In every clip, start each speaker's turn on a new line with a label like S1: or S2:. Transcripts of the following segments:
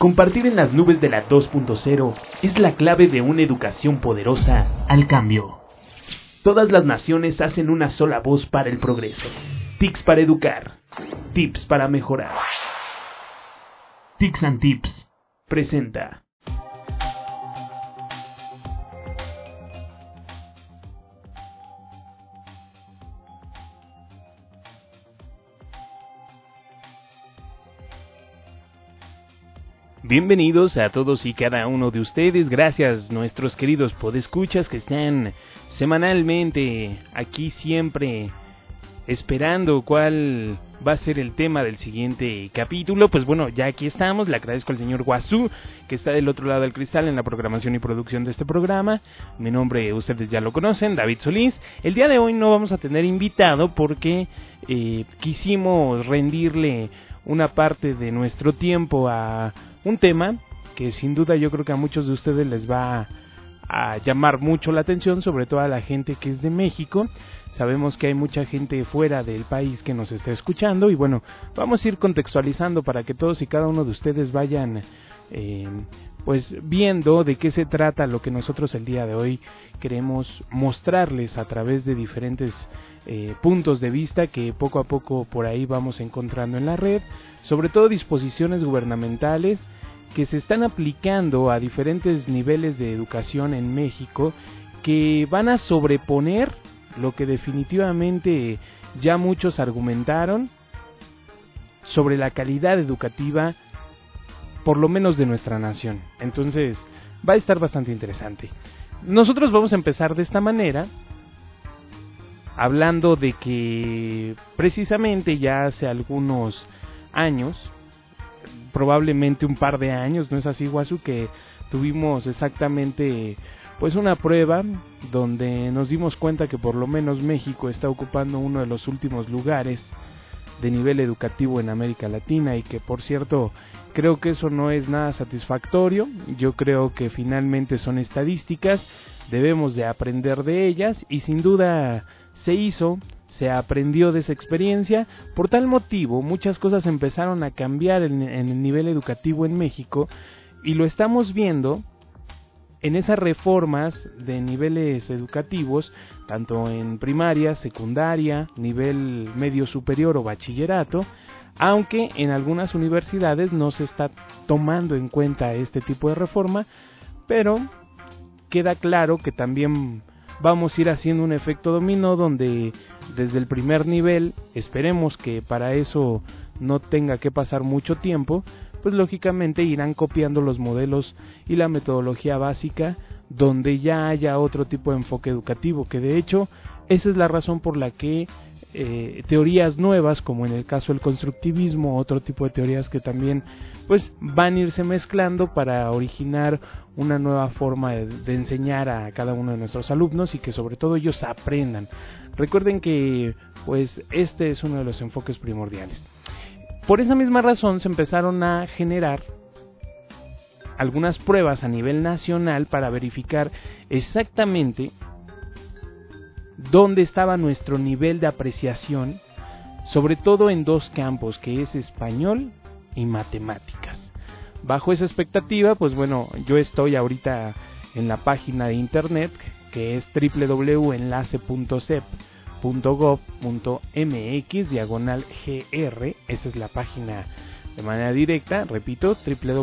S1: Compartir en las nubes de la 2.0 es la clave de una educación poderosa al cambio. Todas las naciones hacen una sola voz para el progreso. TICS para educar. Tips para mejorar. TICS and Tips presenta. Bienvenidos a todos y cada uno de ustedes, gracias nuestros queridos podescuchas que están semanalmente aquí siempre esperando cuál va a ser el tema del siguiente capítulo. Pues bueno, ya aquí estamos, le agradezco al señor Guazú que está del otro lado del cristal en la programación y producción de este programa. Mi nombre, ustedes ya lo conocen, David Solís. El día de hoy no vamos a tener invitado porque quisimos rendirle una parte de nuestro tiempo a un tema que sin duda yo creo que a muchos de ustedes les va a llamar mucho la atención, sobre todo a la gente que es de México. Sabemos que hay mucha gente fuera del país que nos está escuchando y bueno, vamos a ir contextualizando para que todos y cada uno de ustedes vayan pues viendo de qué se trata lo que nosotros el día de hoy queremos mostrarles a través de diferentes puntos de vista que poco a poco por ahí vamos encontrando en la red, sobre todo disposiciones gubernamentales que se están aplicando a diferentes niveles de educación en México, que van a sobreponer lo que definitivamente ya muchos argumentaron sobre la calidad educativa, por lo menos de nuestra nación. Entonces va a estar bastante interesante. Nosotros vamos a empezar de esta manera, hablando de que precisamente ya hace algunos años, probablemente un par de años, ¿no es así, Guasu? Que tuvimos exactamente pues una prueba donde nos dimos cuenta que por lo menos México está ocupando uno de los últimos lugares de nivel educativo en América Latina, y que por cierto creo que eso no es nada satisfactorio. Yo creo que finalmente son estadísticas, debemos de aprender de ellas y sin duda se aprendió de esa experiencia. Por tal motivo muchas cosas empezaron a cambiar en el nivel educativo en México, y lo estamos viendo en esas reformas de niveles educativos, tanto en primaria, secundaria, nivel medio superior o bachillerato, aunque en algunas universidades no se está tomando en cuenta este tipo de reforma, pero queda claro que también vamos a ir haciendo un efecto dominó donde desde el primer nivel, esperemos que para eso no tenga que pasar mucho tiempo, pues lógicamente irán copiando los modelos y la metodología básica donde ya haya otro tipo de enfoque educativo, que de hecho esa es la razón por la que teorías nuevas, como en el caso del constructivismo, otro tipo de teorías que también pues van a irse mezclando para originar una nueva forma de enseñar a cada uno de nuestros alumnos y que sobre todo ellos aprendan. Recuerden que pues este es uno de los enfoques primordiales. Por esa misma razón se empezaron a generar algunas pruebas a nivel nacional para verificar exactamente dónde estaba nuestro nivel de apreciación, sobre todo en dos campos, que es español y matemáticas. Bajo esa expectativa, pues bueno, yo estoy ahorita en la página de internet que es www.enlace.cep.gov.mx/gr, esa es la página de manera directa, repito,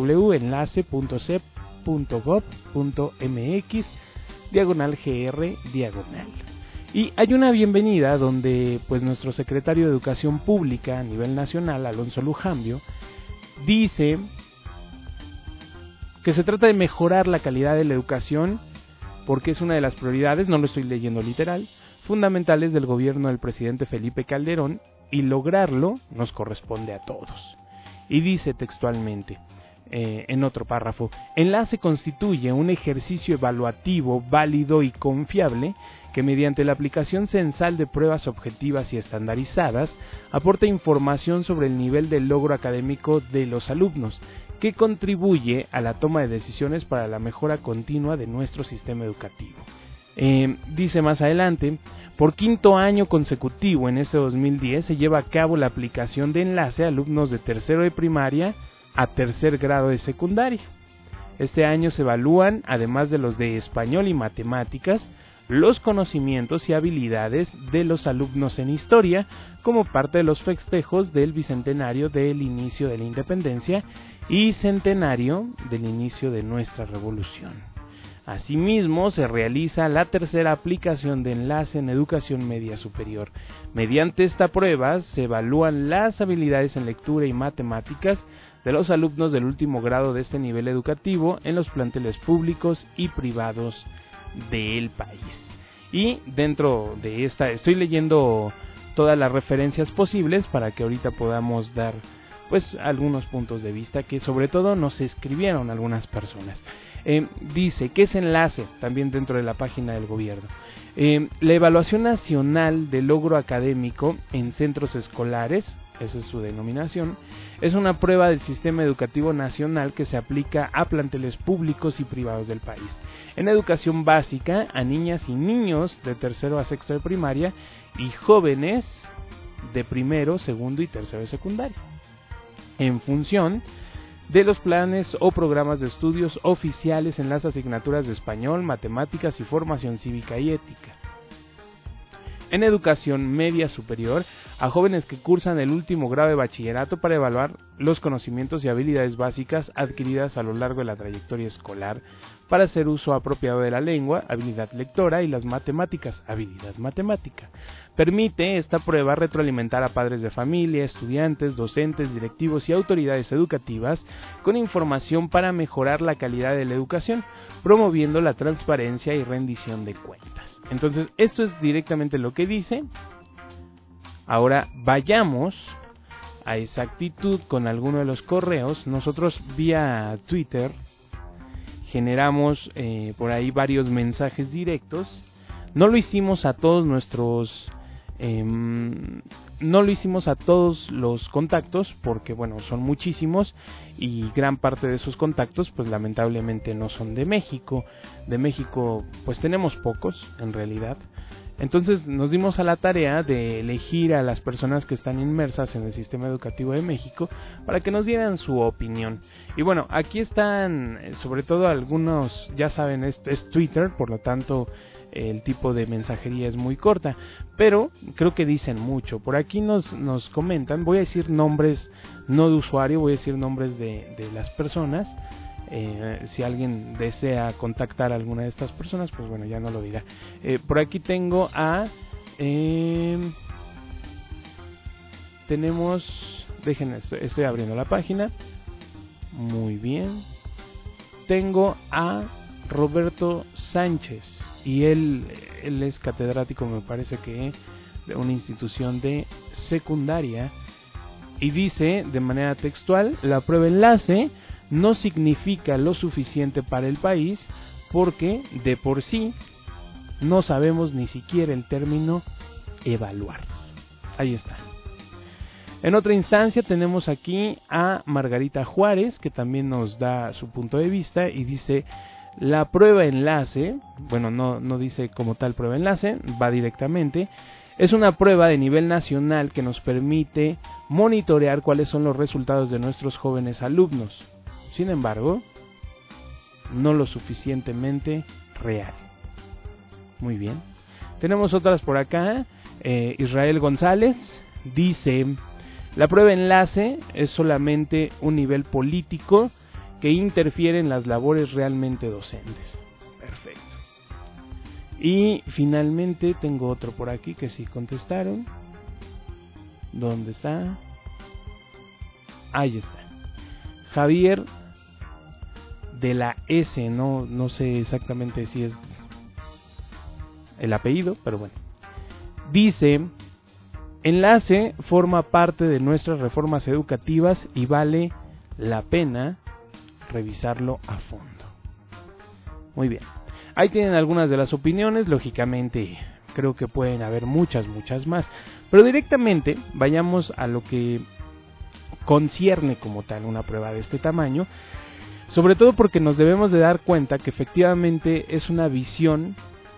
S1: www.enlace.cep.gov.mx/gr. Y hay una bienvenida donde pues nuestro secretario de Educación Pública a nivel nacional, Alonso Lujambio, dice que se trata de mejorar la calidad de la educación porque es una de las prioridades, no lo estoy leyendo literal, fundamentales del gobierno del presidente Felipe Calderón, y lograrlo nos corresponde a todos. Y dice textualmente, en otro párrafo, Enlace constituye un ejercicio evaluativo válido y confiable que mediante la aplicación censal de pruebas objetivas y estandarizadas aporta información sobre el nivel de logro académico de los alumnos, que contribuye a la toma de decisiones para la mejora continua de nuestro sistema educativo. Dice más adelante, por quinto año consecutivo en este 2010 se lleva a cabo la aplicación de Enlace a alumnos de tercero de primaria, a tercer grado de secundaria. Este año se evalúan, además de los de español y matemáticas, los conocimientos y habilidades de los alumnos en historia como parte de los festejos del bicentenario del inicio de la independencia y centenario del inicio de nuestra revolución. Asimismo, se realiza la tercera aplicación de enlace en educación media superior. Mediante esta prueba se evalúan las habilidades en lectura y matemáticas de los alumnos del último grado de este nivel educativo en los planteles públicos y privados del país. Y dentro de esta estoy leyendo todas las referencias posibles para que ahorita podamos dar pues algunos puntos de vista que sobre todo nos escribieron algunas personas. Dice que es enlace también dentro de la página del gobierno. La evaluación nacional de logro académico en centros escolares, esa es su denominación, es una prueba del sistema educativo nacional que se aplica a planteles públicos y privados del país. En educación básica, a niñas y niños de tercero a sexto de primaria y jóvenes de primero, segundo y tercero de secundaria, en función de los planes o programas de estudios oficiales en las asignaturas de español, matemáticas y formación cívica y ética. En educación media superior, a jóvenes que cursan el último grado de bachillerato para evaluar los conocimientos y habilidades básicas adquiridas a lo largo de la trayectoria escolar para hacer uso apropiado de la lengua, habilidad lectora, y las matemáticas, habilidad matemática. Permite esta prueba retroalimentar a padres de familia, estudiantes, docentes, directivos y autoridades educativas con información para mejorar la calidad de la educación, promoviendo la transparencia y rendición de cuentas. Entonces, esto es directamente lo que dice. Ahora vayamos a exactitud con alguno de los correos. Nosotros vía Twitter generamos por ahí varios mensajes directos. No lo hicimos a todos los contactos porque bueno, son muchísimos y gran parte de esos contactos pues lamentablemente no son de México. De México pues tenemos pocos en realidad. Entonces nos dimos a la tarea de elegir a las personas que están inmersas en el sistema educativo de México para que nos dieran su opinión. Y bueno, aquí están sobre todo algunos, ya saben, es Twitter, por lo tanto el tipo de mensajería es muy corta, pero creo que dicen mucho. Por aquí nos comentan, voy a decir nombres no de usuario, voy a decir nombres de las personas. Si alguien desea contactar a alguna de estas personas, pues bueno, ya no lo dirá. Por aquí tengo a... tenemos... Déjenme, estoy abriendo la página. Muy bien. Tengo a Roberto Sánchez. Y él es catedrático, me parece que de una institución de secundaria. Y dice, de manera textual, la prueba enlace no significa lo suficiente para el país porque de por sí no sabemos ni siquiera el término evaluar. Ahí está. En otra instancia tenemos aquí a Margarita Juárez, que también nos da su punto de vista y dice: la prueba enlace, bueno, no dice como tal prueba enlace, va directamente, es una prueba de nivel nacional que nos permite monitorear cuáles son los resultados de nuestros jóvenes alumnos. Sin embargo, no lo suficientemente real. Muy bien. Tenemos otras por acá. Israel González dice: la prueba enlace es solamente un nivel político que interfiere en las labores realmente docentes. Perfecto. Y finalmente tengo otro por aquí que sí contestaron. ¿Dónde está? Ahí está. Javier de la S, no sé exactamente si es el apellido, pero bueno. Dice: enlace forma parte de nuestras reformas educativas y vale la pena revisarlo a fondo. Muy bien. Ahí tienen algunas de las opiniones, lógicamente creo que pueden haber muchas más, pero directamente vayamos a lo que concierne como tal una prueba de este tamaño, sobre todo porque nos debemos de dar cuenta que efectivamente es una visión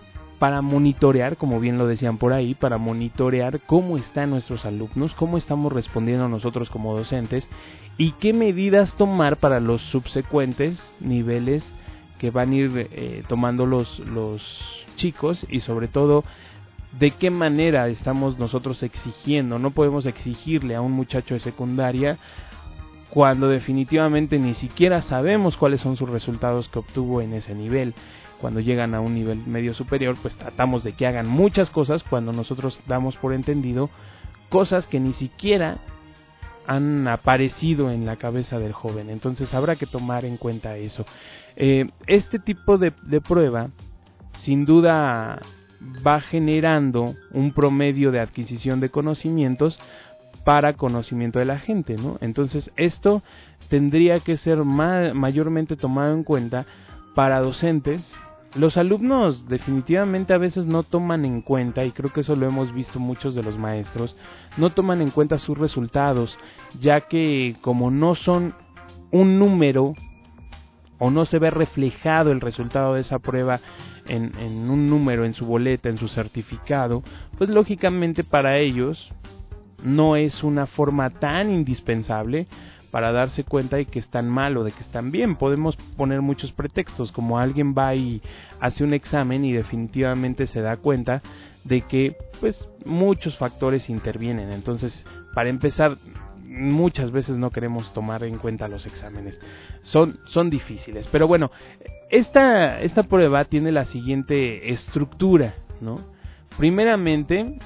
S1: para monitorear, como bien lo decían por ahí, para monitorear cómo están nuestros alumnos, cómo estamos respondiendo nosotros como docentes y qué medidas tomar para los subsecuentes niveles que van a ir tomando los chicos, y sobre todo de qué manera estamos nosotros exigiendo. No podemos exigirle a un muchacho de secundaria cuando definitivamente ni siquiera sabemos cuáles son sus resultados que obtuvo en ese nivel. Cuando llegan a un nivel medio superior, pues tratamos de que hagan muchas cosas cuando nosotros damos por entendido cosas que ni siquiera han aparecido en la cabeza del joven. Entonces habrá que tomar en cuenta eso. Este tipo de prueba sin duda va generando un promedio de adquisición de conocimientos para conocimiento de la gente, ¿no? Entonces esto tendría que ser mayormente tomado en cuenta para docentes. Los alumnos definitivamente a veces no toman en cuenta, y creo que eso lo hemos visto muchos de los maestros, no toman en cuenta sus resultados, ya que como no son un número o no se ve reflejado el resultado de esa prueba en un número, en su boleta, en su certificado, pues lógicamente para ellos no es una forma tan indispensable para darse cuenta de que están mal o de que están bien. Podemos poner muchos pretextos, como alguien va y hace un examen y definitivamente se da cuenta de que pues muchos factores intervienen. Entonces, para empezar, muchas veces no queremos tomar en cuenta los exámenes. Son difíciles, pero bueno, esta prueba tiene la siguiente estructura, ¿no? Primeramente,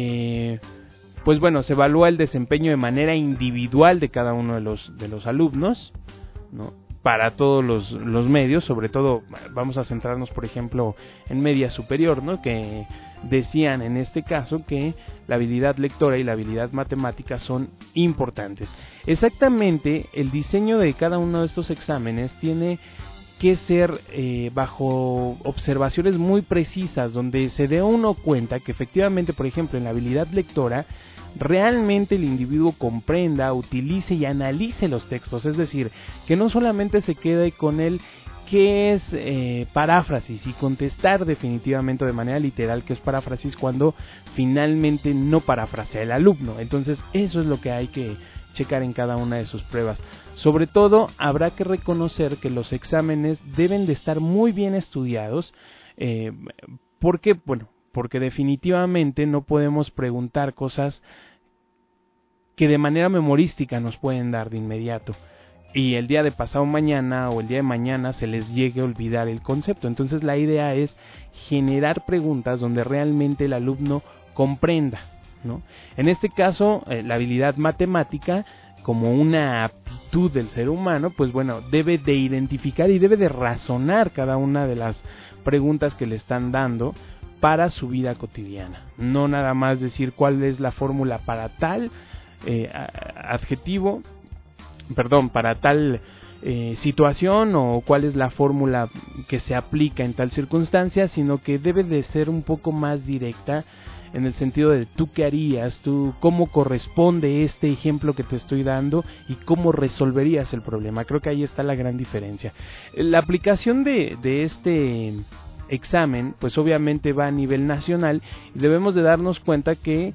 S1: pues bueno, se evalúa el desempeño de manera individual de cada uno de los alumnos, ¿no? Para todos los medios, sobre todo vamos a centrarnos, por ejemplo, en media superior, ¿no? Que decían en este caso que la habilidad lectora y la habilidad matemática son importantes. Exactamente, el diseño de cada uno de estos exámenes tiene que ser bajo observaciones muy precisas, donde se dé uno cuenta que efectivamente, por ejemplo, en la habilidad lectora, realmente el individuo comprenda, utilice y analice los textos, es decir, que no solamente se quede con el qué es paráfrasis y contestar definitivamente de manera literal qué es paráfrasis cuando finalmente no parafrasea el alumno. Entonces eso es lo que hay que checar en cada una de sus pruebas. Sobre todo habrá que reconocer que los exámenes deben de estar muy bien estudiados. ¿Por qué? Bueno, porque definitivamente no podemos preguntar cosas que de manera memorística nos pueden dar de inmediato y el día de pasado mañana o el día de mañana se les llegue a olvidar el concepto. Entonces la idea es generar preguntas donde realmente el alumno comprenda, ¿no? En este caso, la habilidad matemática, como una aptitud del ser humano, pues bueno, debe de identificar y debe de razonar cada una de las preguntas que le están dando para su vida cotidiana. No nada más decir cuál es la fórmula para tal para tal situación o cuál es la fórmula que se aplica en tal circunstancia, sino que debe de ser un poco más directa en el sentido de tú qué harías, tú cómo corresponde este ejemplo que te estoy dando y cómo resolverías el problema. Creo que ahí está la gran diferencia. La aplicación de este examen pues obviamente va a nivel nacional y debemos de darnos cuenta que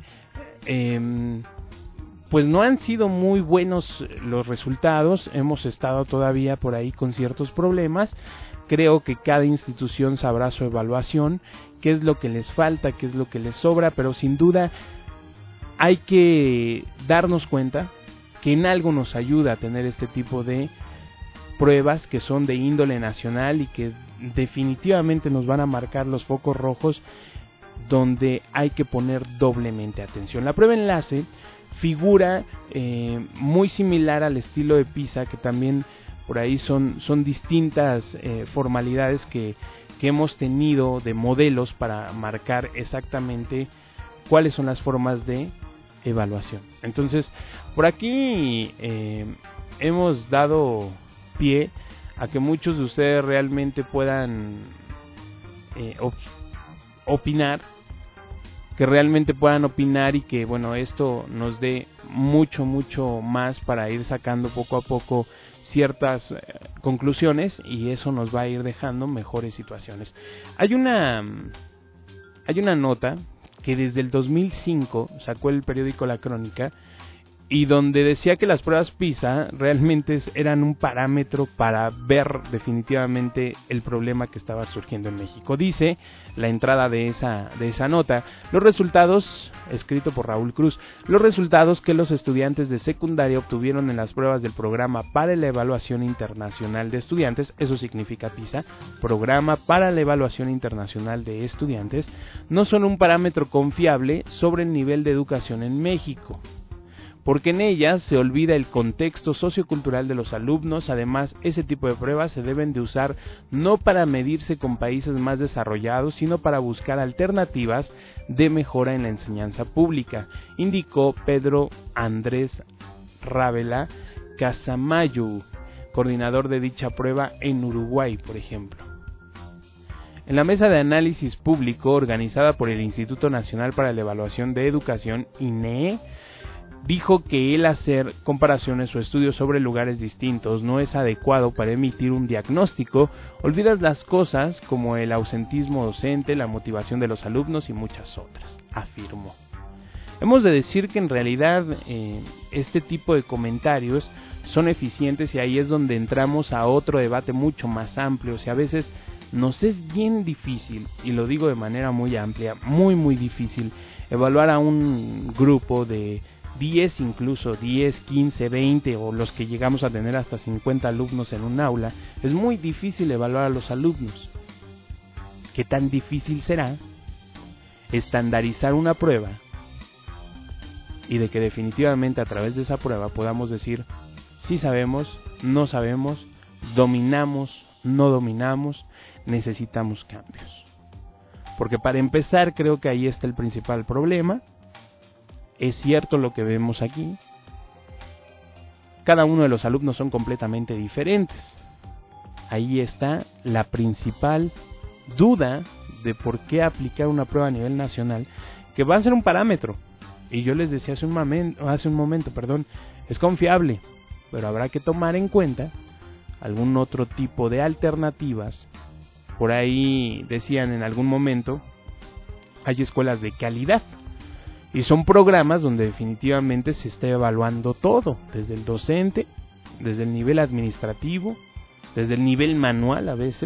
S1: pues no han sido muy buenos los resultados, hemos estado todavía por ahí con ciertos problemas. Creo que cada institución sabrá su evaluación, qué es lo que les falta, qué es lo que les sobra, pero sin duda hay que darnos cuenta que en algo nos ayuda a tener este tipo de pruebas que son de índole nacional y que definitivamente nos van a marcar los focos rojos donde hay que poner doblemente atención. La prueba enlace figura muy similar al estilo de PISA, que también por ahí son distintas formalidades que hemos tenido de modelos para marcar exactamente cuáles son las formas de evaluación. Entonces, por aquí hemos dado pie a que muchos de ustedes realmente puedan opinar, y que bueno, esto nos dé mucho más para ir sacando poco a poco ciertas conclusiones y eso nos va a ir dejando mejores situaciones. Hay una hay una nota que desde el 2005 sacó el periódico La Crónica, y donde decía que las pruebas PISA realmente eran un parámetro para ver definitivamente el problema que estaba surgiendo en México. Dice la entrada de esa nota: los resultados, escrito por Raúl Cruz, los resultados que los estudiantes de secundaria obtuvieron en las pruebas del Programa para la Evaluación Internacional de Estudiantes, eso significa PISA, Programa para la Evaluación Internacional de Estudiantes, no son un parámetro confiable sobre el nivel de educación en México, porque en ellas se olvida el contexto sociocultural de los alumnos. Además, ese tipo de pruebas se deben de usar no para medirse con países más desarrollados, sino para buscar alternativas de mejora en la enseñanza pública, indicó Pedro Andrés Rávela Casamayo, coordinador de dicha prueba en Uruguay, por ejemplo. En la mesa de análisis público organizada por el Instituto Nacional para la Evaluación de Educación, INEE, dijo que el hacer comparaciones o estudios sobre lugares distintos no es adecuado para emitir un diagnóstico. Olvidas las cosas como el ausentismo docente, la motivación de los alumnos y muchas otras, afirmó. Hemos de decir que en realidad este tipo de comentarios son eficientes, y ahí es donde entramos a otro debate mucho más amplio. O sea, a veces nos es bien difícil, y lo digo de manera muy amplia, muy difícil, evaluar a un grupo de 10, incluso 10, 15, 20 o los que llegamos a tener hasta 50 alumnos en un aula. Es muy difícil evaluar a los alumnos. ¿Qué tan difícil será estandarizar una prueba y de que definitivamente a través de esa prueba podamos decir si sabemos, no sabemos, dominamos, no dominamos, necesitamos cambios? Porque para empezar creo que ahí está el principal problema. Es cierto lo que vemos aquí. Cada uno de los alumnos son completamente diferentes. Ahí está la principal duda de por qué aplicar una prueba a nivel nacional, que va a ser un parámetro. Y yo les decía hace un momento, es confiable, pero habrá que tomar en cuenta algún otro tipo de alternativas. Por ahí decían en algún momento, hay escuelas de calidad. Y son programas donde definitivamente se está evaluando todo, desde el docente, desde el nivel administrativo, desde el nivel manual a veces.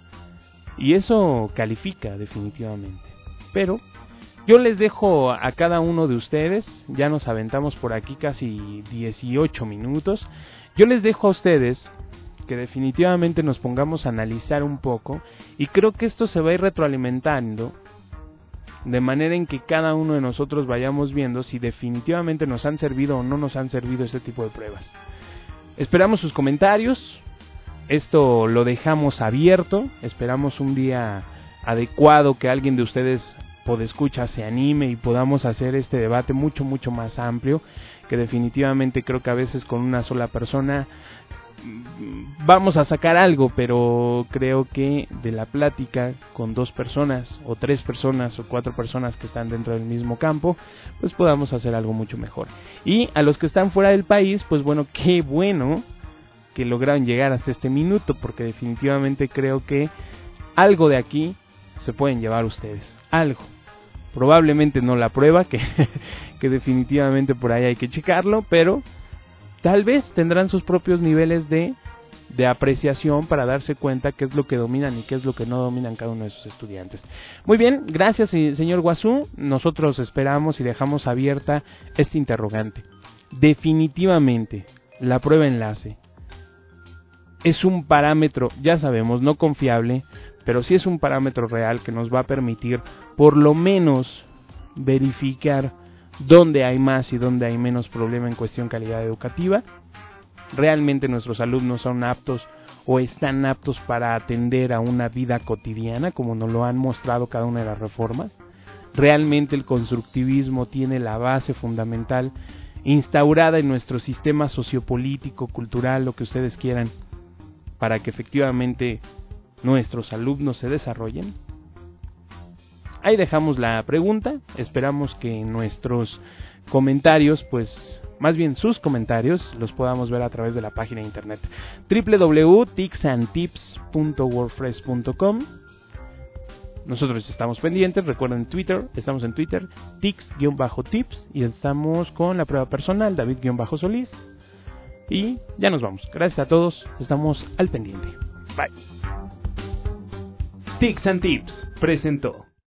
S1: Y eso califica definitivamente. Pero yo les dejo a cada uno de ustedes, ya nos aventamos por aquí casi 18 minutos, yo les dejo a ustedes que definitivamente nos pongamos a analizar un poco, y creo que esto se va a ir retroalimentando, de manera en que cada uno de nosotros vayamos viendo si definitivamente nos han servido o no nos han servido este tipo de pruebas. Esperamos sus comentarios, esto lo dejamos abierto, esperamos un día adecuado que alguien de ustedes podescucha se anime y podamos hacer este debate mucho más amplio, que definitivamente creo que a veces con una sola persona vamos a sacar algo, pero creo que de la plática con 2 personas o 3 personas o 4 personas que están dentro del mismo campo, pues podamos hacer algo mucho mejor. Y a los que están fuera del país, pues bueno, qué bueno que lograron llegar hasta este minuto, porque definitivamente creo que algo de aquí se pueden llevar ustedes, algo. Probablemente no la prueba, que definitivamente por ahí hay que checarlo, pero tal vez tendrán sus propios niveles de apreciación para darse cuenta qué es lo que dominan y qué es lo que no dominan cada uno de sus estudiantes. Muy bien, gracias señor Guazú. Nosotros esperamos y dejamos abierta este interrogante. Definitivamente, la prueba enlace es un parámetro, ya sabemos, no confiable, pero sí es un parámetro real que nos va a permitir por lo menos verificar dónde hay más y dónde hay menos problema en cuestión calidad educativa. ¿Realmente nuestros alumnos son aptos o están aptos para atender a una vida cotidiana, como nos lo han mostrado cada una de las reformas? ¿Realmente el constructivismo tiene la base fundamental instaurada en nuestro sistema sociopolítico, cultural, lo que ustedes quieran, para que efectivamente nuestros alumnos se desarrollen? Ahí dejamos la pregunta, esperamos que nuestros comentarios, pues más bien sus comentarios, los podamos ver a través de la página de internet www.ticsandtips.wordpress.com. nosotros estamos pendientes. Recuerden Twitter, estamos en Twitter, Tix-Tips, y estamos con la prueba personal, David-Solís. Y ya nos vamos. Gracias a todos, estamos al pendiente. Bye.
S2: Tix and Tips presentó